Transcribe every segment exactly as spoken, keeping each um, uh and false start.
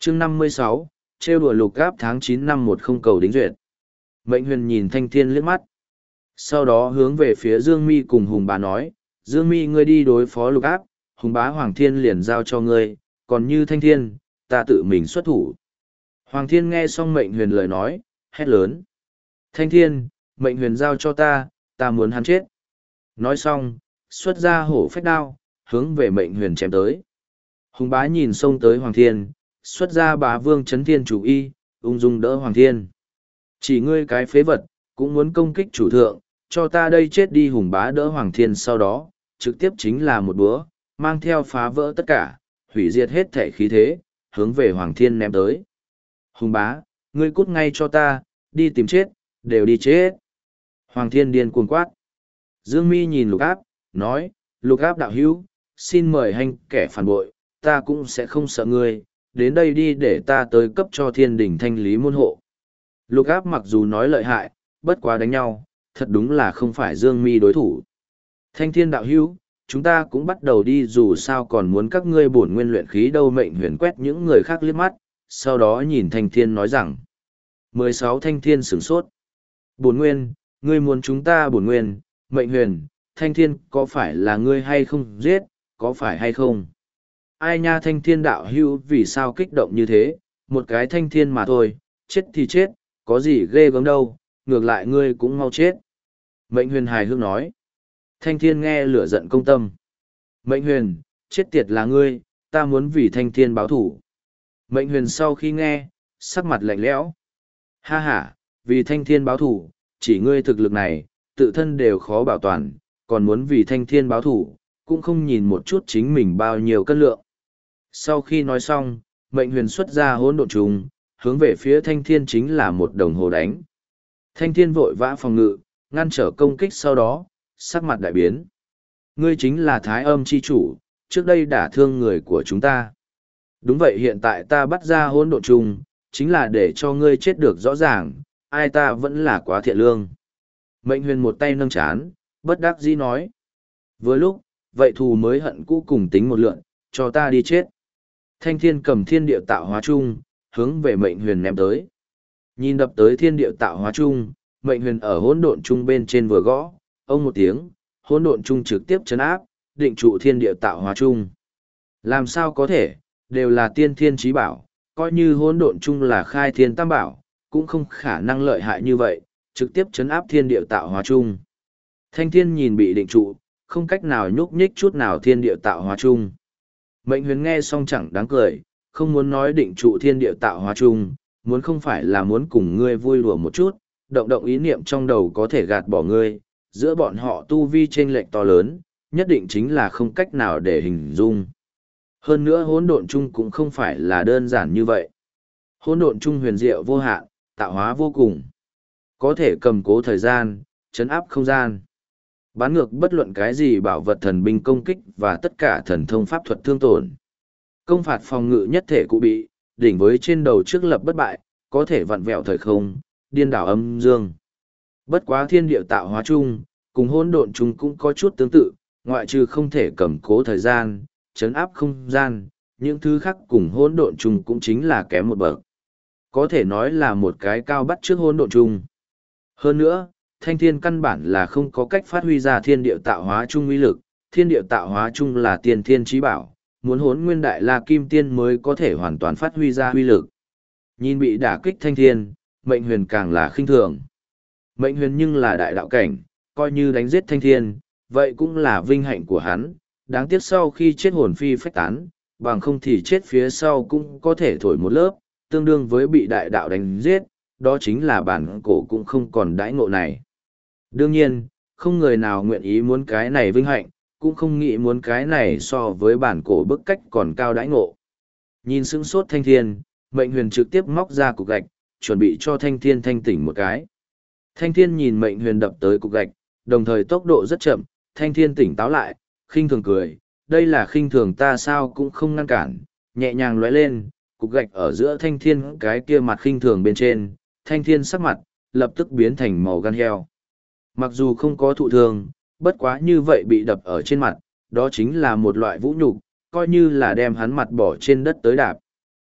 chương năm mươi sáu, trêu đùa lục gáp tháng chín năm một không cầu đính duyệt. Mệnh huyền nhìn Thanh Thiên liếc mắt. Sau đó hướng về phía Dương Mi cùng Hùng Bá nói, Dương Mi ngươi đi đối phó lục áp, Hùng Bá Hoàng Thiên liền giao cho ngươi, còn như Thanh Thiên, ta tự mình xuất thủ. Hoàng Thiên nghe xong mệnh huyền lời nói, hét lớn. Thanh Thiên, mệnh huyền giao cho ta, ta muốn hắn chết. Nói xong, xuất ra hổ phách đao, hướng về mệnh huyền chém tới. Hùng Bá nhìn xông tới Hoàng Thiên, xuất ra bá vương chấn thiên chủ y, ung dung đỡ Hoàng Thiên. Chỉ ngươi cái phế vật, cũng muốn công kích chủ thượng, cho ta đây chết đi. Hùng Bá đỡ Hoàng Thiên sau đó, trực tiếp chính là một búa, mang theo phá vỡ tất cả, hủy diệt hết thể khí thế, hướng về Hoàng Thiên ném tới. Hùng Bá, ngươi cút ngay cho ta, đi tìm chết, đều đi chết. Hoàng Thiên điên cuồng quát. Dương Mi nhìn Lục Áp, nói, Lục Áp đạo hữu, xin mời hành kẻ phản bội, ta cũng sẽ không sợ ngươi, đến đây đi để ta tới cấp cho thiên đình thanh lý môn hộ. Lục Áp mặc dù nói lợi hại, bất quá đánh nhau, thật đúng là không phải Dương Mi đối thủ. Thanh Thiên đạo hữu, chúng ta cũng bắt đầu đi, dù sao còn muốn các ngươi bổn nguyên luyện khí đâu. Mệnh huyền quét những người khác liếc mắt, sau đó nhìn Thanh Thiên nói rằng. mười sáu Thanh Thiên sửng sốt. Bổn nguyên, ngươi muốn chúng ta bổn nguyên, Mệnh huyền, Thanh Thiên có phải là ngươi hay không giết, có phải hay không? Ai nha, Thanh Thiên đạo hữu vì sao kích động như thế, một cái Thanh Thiên mà thôi, chết thì chết, có gì ghê gớm đâu, ngược lại ngươi cũng mau chết. Mệnh huyền hài hước nói. Thanh Thiên nghe lửa giận công tâm. Mệnh huyền, chết tiệt là ngươi, ta muốn vì Thanh Thiên báo thủ. Mệnh huyền sau khi nghe, sắc mặt lạnh lẽo. Ha ha, vì Thanh Thiên báo thủ, chỉ ngươi thực lực này, tự thân đều khó bảo toàn, còn muốn vì Thanh Thiên báo thủ, cũng không nhìn một chút chính mình bao nhiêu cân lượng. Sau khi nói xong, mệnh huyền xuất ra hỗn độn trùng, hướng về phía Thanh Thiên chính là một đồng hồ đánh. Thanh Thiên vội vã phòng ngự, ngăn trở công kích, sau đó, sắc mặt đại biến. Ngươi chính là Thái Âm chi chủ, trước đây đả thương người của chúng ta. Đúng vậy, hiện tại ta bắt ra hỗn độn trùng, chính là để cho ngươi chết được rõ ràng, ai ta vẫn là quá thiện lương. Mệnh huyền một tay nâng chán, bất đắc dĩ nói. Vừa lúc, vậy thù mới hận cũ cùng tính một lượn, cho ta đi chết. Thanh Thiên cầm thiên địa tạo hóa chung, hướng về mệnh huyền ném tới. Nhìn đập tới thiên địa tạo hóa chung, mệnh huyền ở hỗn độn chung bên trên vừa gõ, ông một tiếng, hỗn độn chung trực tiếp chấn áp, định trụ thiên địa tạo hóa chung. Làm sao có thể, đều là tiên thiên trí bảo, coi như hỗn độn chung là khai thiên tam bảo, cũng không khả năng lợi hại như vậy, trực tiếp chấn áp thiên địa tạo hóa chung. Thanh Thiên nhìn bị định trụ, không cách nào nhúc nhích chút nào thiên địa tạo hóa chung. Mệnh huyền nghe xong chẳng đáng cười, không muốn nói định trụ thiên địa tạo hóa chung, muốn không phải là muốn cùng ngươi vui đùa một chút, động động ý niệm trong đầu có thể gạt bỏ ngươi, giữa bọn họ tu vi chênh lệch to lớn, nhất định chính là không cách nào để hình dung. Hơn nữa hỗn độn chung cũng không phải là đơn giản như vậy. Hỗn độn chung huyền diệu vô hạn, tạo hóa vô cùng. Có thể cầm cố thời gian, chấn áp không gian. Bán ngược bất luận cái gì bảo vật thần binh công kích và tất cả thần thông pháp thuật thương tổn. Công phạt phòng ngự nhất thể cụ bị, đỉnh với trên đầu trước lập bất bại, có thể vặn vẹo thời không, điên đảo âm dương. Bất quá thiên địa tạo hóa chung, cùng hỗn độn chung cũng có chút tương tự, ngoại trừ không thể cầm cố thời gian, chấn áp không gian, những thứ khác cùng hỗn độn chung cũng chính là kém một bậc. Có thể nói là một cái cao bắt trước hỗn độn chung. Hơn nữa, Thanh Thiên căn bản là không có cách phát huy ra thiên địa tạo hóa chung uy lực, thiên địa tạo hóa chung là tiên thiên trí bảo, muốn hỗn nguyên đại la kim tiên mới có thể hoàn toàn phát huy ra uy lực. Nhìn bị đả kích Thanh Thiên, Mệnh huyền càng là khinh thường. Mệnh huyền nhưng là đại đạo cảnh, coi như đánh giết Thanh Thiên, vậy cũng là vinh hạnh của hắn, đáng tiếc sau khi chết hồn phi phách tán, bằng không thì chết phía sau cũng có thể thổi một lớp, tương đương với bị đại đạo đánh giết, đó chính là bản cổ cũng không còn đãi ngộ này. Đương nhiên, không người nào nguyện ý muốn cái này vinh hạnh, cũng không nghĩ muốn cái này so với bản cổ bức cách còn cao đãi ngộ. Nhìn sững sốt Thanh Thiên, Mệnh huyền trực tiếp móc ra cục gạch, chuẩn bị cho Thanh Thiên thanh tỉnh một cái. Thanh Thiên nhìn Mệnh huyền đập tới cục gạch, đồng thời tốc độ rất chậm, Thanh Thiên tỉnh táo lại, khinh thường cười, đây là khinh thường ta sao cũng không ngăn cản, nhẹ nhàng lóe lên, cục gạch ở giữa Thanh Thiên cái kia mặt khinh thường bên trên, Thanh Thiên sắc mặt, lập tức biến thành màu gan heo. Mặc dù không có thụ thương, bất quá như vậy bị đập ở trên mặt, đó chính là một loại vũ nhục, coi như là đem hắn mặt bỏ trên đất tới đạp.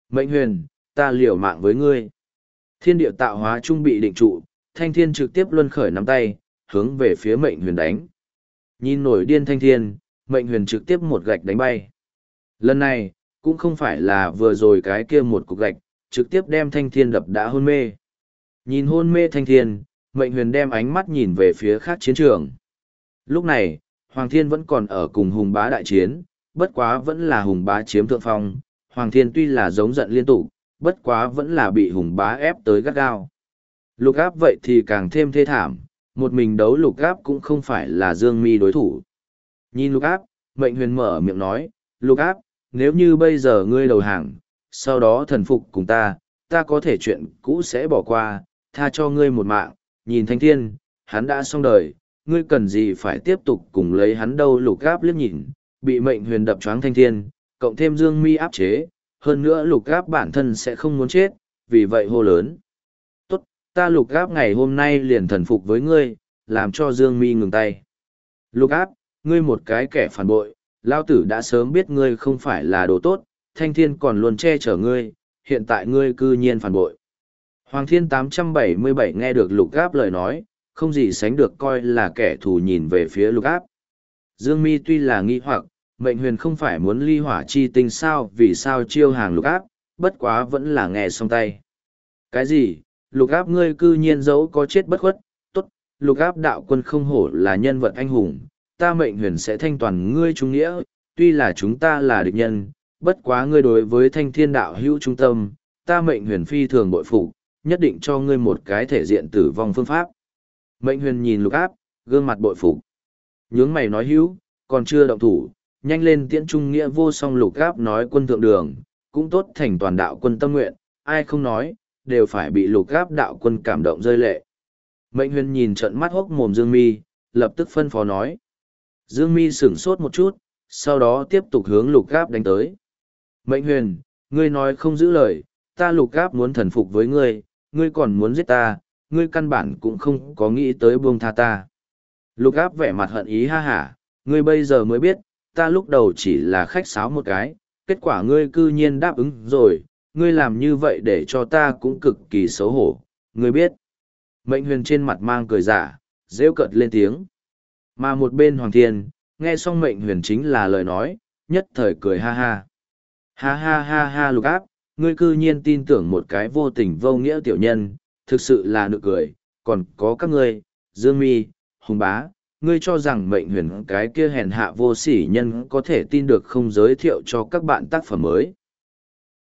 Mệnh huyền, ta liều mạng với ngươi. Thiên địa tạo hóa trung bị định trụ, thanh thiên trực tiếp luân khởi nắm tay, hướng về phía mệnh huyền đánh. Nhìn nổi điên thanh thiên, mệnh huyền trực tiếp một gạch đánh bay. Lần này, cũng không phải là vừa rồi cái kia một cục gạch, trực tiếp đem thanh thiên đập đã hôn mê. Nhìn hôn mê thanh thiên, mệnh huyền đem ánh mắt nhìn về phía khác chiến trường. Lúc này, Hoàng Thiên vẫn còn ở cùng Hùng Bá đại chiến, bất quá vẫn là Hùng Bá chiếm thượng phong. Hoàng Thiên tuy là giống giận liên tục, bất quá vẫn là bị Hùng Bá ép tới gắt gao. Lục áp vậy thì càng thêm thê thảm, một mình đấu lục áp cũng không phải là Dương Mi đối thủ. Nhìn lục áp, mệnh huyền mở miệng nói, lục áp, nếu như bây giờ ngươi đầu hàng, sau đó thần phục cùng ta, ta có thể chuyện cũ sẽ bỏ qua, tha cho ngươi một mạng, nhìn thanh thiên, hắn đã xong đời, ngươi cần gì phải tiếp tục cùng lấy hắn đâu. Lục áp liếc nhìn, bị mệnh huyền đập choáng thanh thiên, cộng thêm Dương Mi áp chế, hơn nữa lục áp bản thân sẽ không muốn chết, vì vậy hô lớn. Tốt, ta lục áp ngày hôm nay liền thần phục với ngươi, làm cho Dương Mi ngừng tay. Lục áp, ngươi một cái kẻ phản bội, lao tử đã sớm biết ngươi không phải là đồ tốt, thanh thiên còn luôn che chở ngươi, hiện tại ngươi cư nhiên phản bội. Hoàng Thiên tám trăm bảy mươi bảy nghe được lục áp lời nói, không gì sánh được coi là kẻ thù nhìn về phía lục áp. Dương Mi tuy là nghi hoặc, mệnh huyền không phải muốn ly hỏa chi tinh sao, vì sao chiêu hàng lục áp, bất quá vẫn là nghe xong tay. Cái gì, lục áp ngươi cư nhiên giấu có chết bất khuất, tốt, lục áp đạo quân không hổ là nhân vật anh hùng, ta mệnh huyền sẽ thanh toàn ngươi trung nghĩa, tuy là chúng ta là địch nhân, bất quá ngươi đối với thanh thiên đạo hữu trung tâm, ta mệnh huyền phi thường bội phục, nhất định cho ngươi một cái thể diện tử vong phương pháp. Mệnh huyền nhìn lục áp, gương mặt bội phục. Nhướng mày nói hữu, còn chưa động thủ, nhanh lên tiễn trung nghĩa vô song. Lục áp nói quân thượng đường, cũng tốt thành toàn đạo quân tâm nguyện, ai không nói, đều phải bị lục áp đạo quân cảm động rơi lệ. Mệnh huyền nhìn trận mắt hốc mồm Dương Mi, lập tức phân phó nói. Dương Mi sửng sốt một chút, sau đó tiếp tục hướng lục áp đánh tới. Mệnh huyền, ngươi nói không giữ lời, ta lục áp muốn thần phục với ngươi, ngươi còn muốn giết ta, ngươi căn bản cũng không có nghĩ tới buông tha ta. Lục áp vẻ mặt hận ý ha hả, ngươi bây giờ mới biết, ta lúc đầu chỉ là khách sáo một cái, kết quả ngươi cư nhiên đáp ứng rồi, ngươi làm như vậy để cho ta cũng cực kỳ xấu hổ, ngươi biết. Mệnh huyền trên mặt mang cười giả, rêu cợt lên tiếng. Mà một bên Hoàng Thiên, nghe xong mệnh huyền chính là lời nói, nhất thời cười ha ha. Ha ha ha ha lục áp, ngươi cư nhiên tin tưởng một cái vô tình vô nghĩa tiểu nhân, thực sự là nực cười, còn có các ngươi, Dương Mi, Hùng Bá, ngươi cho rằng mệnh huyền cái kia hèn hạ vô sỉ nhân có thể tin được không giới thiệu cho các bạn tác phẩm mới.